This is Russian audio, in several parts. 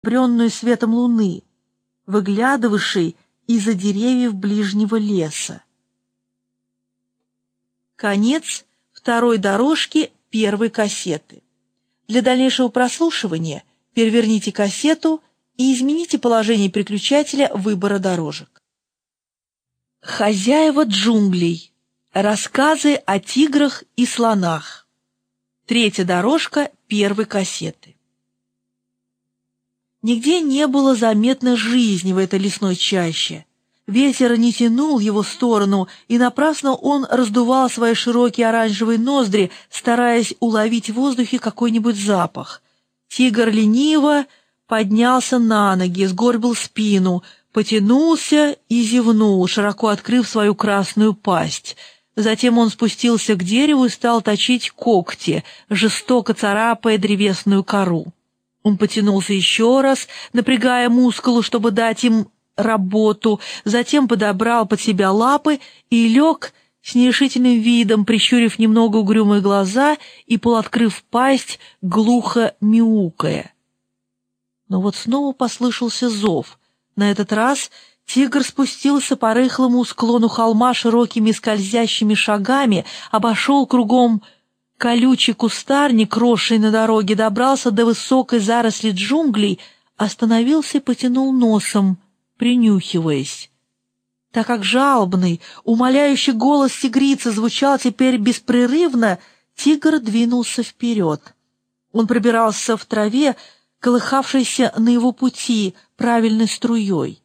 бренную светом луны, выглядывавшей из-за деревьев ближнего леса. Конец второй дорожки первой кассеты. Для дальнейшего прослушивания переверните кассету и измените положение переключателя выбора дорожек. Хозяева джунглей. Рассказы о тиграх и слонах. Третья дорожка первой кассеты. Нигде не было заметно жизни в этой лесной чаще. Ветер не тянул его в сторону, и напрасно он раздувал свои широкие оранжевые ноздри, стараясь уловить в воздухе какой-нибудь запах. Тигр лениво поднялся на ноги, сгорбил спину, потянулся и зевнул, широко открыв свою красную пасть. Затем он спустился к дереву и стал точить когти, жестоко царапая древесную кору. Он потянулся еще раз, напрягая мускулы, чтобы дать им работу, затем подобрал под себя лапы и лег с нерешительным видом, прищурив немного угрюмые глаза и полуоткрыв пасть, глухо мяукая. Но вот снова послышался зов. На этот раз тигр спустился по рыхлому склону холма широкими скользящими шагами, обошел кругом колючий кустарник, росший на дороге, добрался до высокой заросли джунглей, остановился и потянул носом, принюхиваясь. Так как жалобный, умоляющий голос тигрицы звучал теперь беспрерывно, тигр двинулся вперед. Он пробирался в траве, колыхавшейся на его пути правильной струей.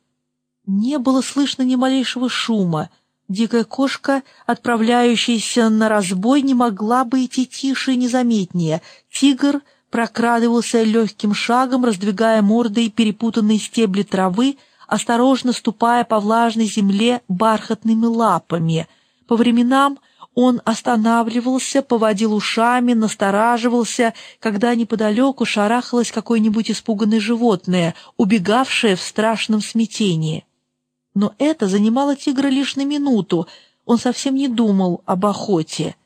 Не было слышно ни малейшего шума. Дикая кошка, отправляющаяся на разбой, не могла бы идти тише и незаметнее. Тигр прокрадывался легким шагом, раздвигая мордой перепутанные стебли травы, осторожно ступая по влажной земле бархатными лапами. По временам он останавливался, поводил ушами, настораживался, когда неподалеку шарахалось какое-нибудь испуганное животное, убегавшее в страшном смятении. Но это занимало тигра лишь на минуту, он совсем не думал об охоте.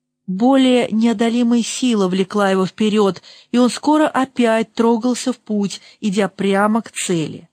Более неодолимая сила влекла его вперед, и он скоро опять трогался в путь, идя прямо к цели.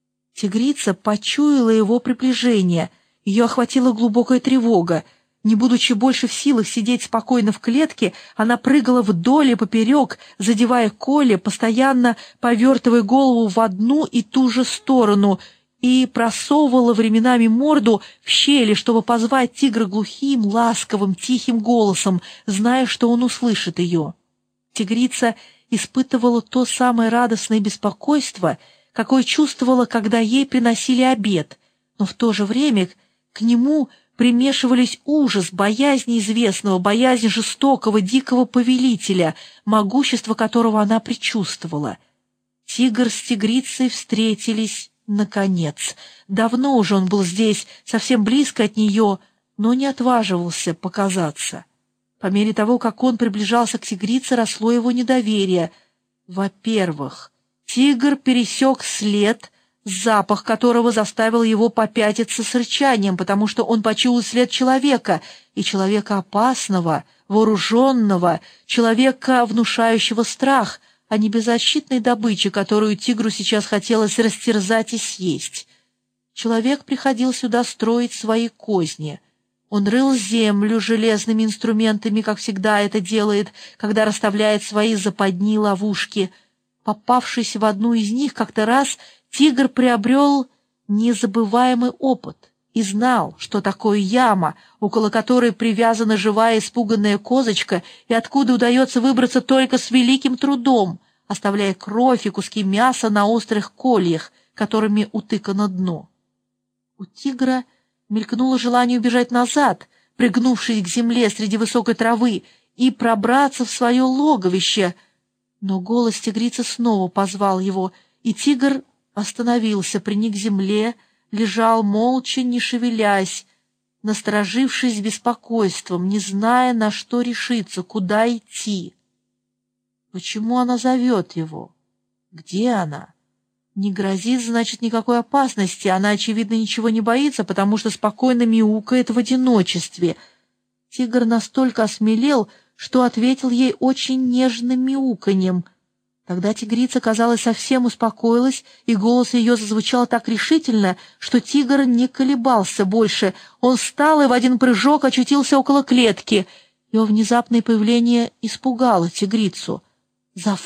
Тигрица почуяла его приближение, ее охватила глубокая тревога. Не будучи больше в силах сидеть спокойно в клетке, она прыгала вдоль и поперек, задевая Колли, постоянно повертывая голову в одну и ту же сторону, и просовывала временами морду в щели, чтобы позвать тигра глухим, ласковым, тихим голосом, зная, что он услышит ее. Тигрица испытывала то самое радостное беспокойство, какое чувствовала, когда ей приносили обед, но в то же время к нему примешивались ужас, боязнь неизвестного, боязнь жестокого, дикого повелителя, могущество которого она предчувствовала. Тигр с тигрицей встретились наконец. Давно уже он был здесь, совсем близко от нее, но не отваживался показаться. По мере того, как он приближался к тигрице, росло его недоверие. Во-первых, тигр пересек след, запах которого заставил его попятиться с рычанием, потому что он почуял след человека, и человека опасного, вооруженного, человека, внушающего страх, а не беззащитной добычи, которую тигру сейчас хотелось растерзать и съесть. Человек приходил сюда строить свои козни. Он рыл землю железными инструментами, как всегда это делает, когда расставляет свои западни и ловушки. Попавшись в одну из них, как-то раз тигр приобрел незабываемый опыт и знал, что такое яма, около которой привязана живая испуганная козочка, и откуда удается выбраться только с великим трудом, оставляя кровь и куски мяса на острых кольях, которыми утыкано дно. У тигра мелькнуло желание убежать назад, пригнувшись к земле среди высокой травы, и пробраться в свое логовище, но голос тигрицы снова позвал его, и тигр остановился, приник к земле, лежал молча, не шевелясь, насторожившись беспокойством, не зная, на что решиться, куда идти. Почему она зовет его? Где она? Не грозит, значит, никакой опасности, она, очевидно, ничего не боится, потому что спокойно мяукает в одиночестве. Тигр настолько осмелел, что ответил ей очень нежным мяуканьем. Тогда тигрица, казалось, совсем успокоилась, и голос ее зазвучал так решительно, что тигр не колебался больше. Он встал и в один прыжок очутился около клетки. Его внезапное появление испугало тигрицу.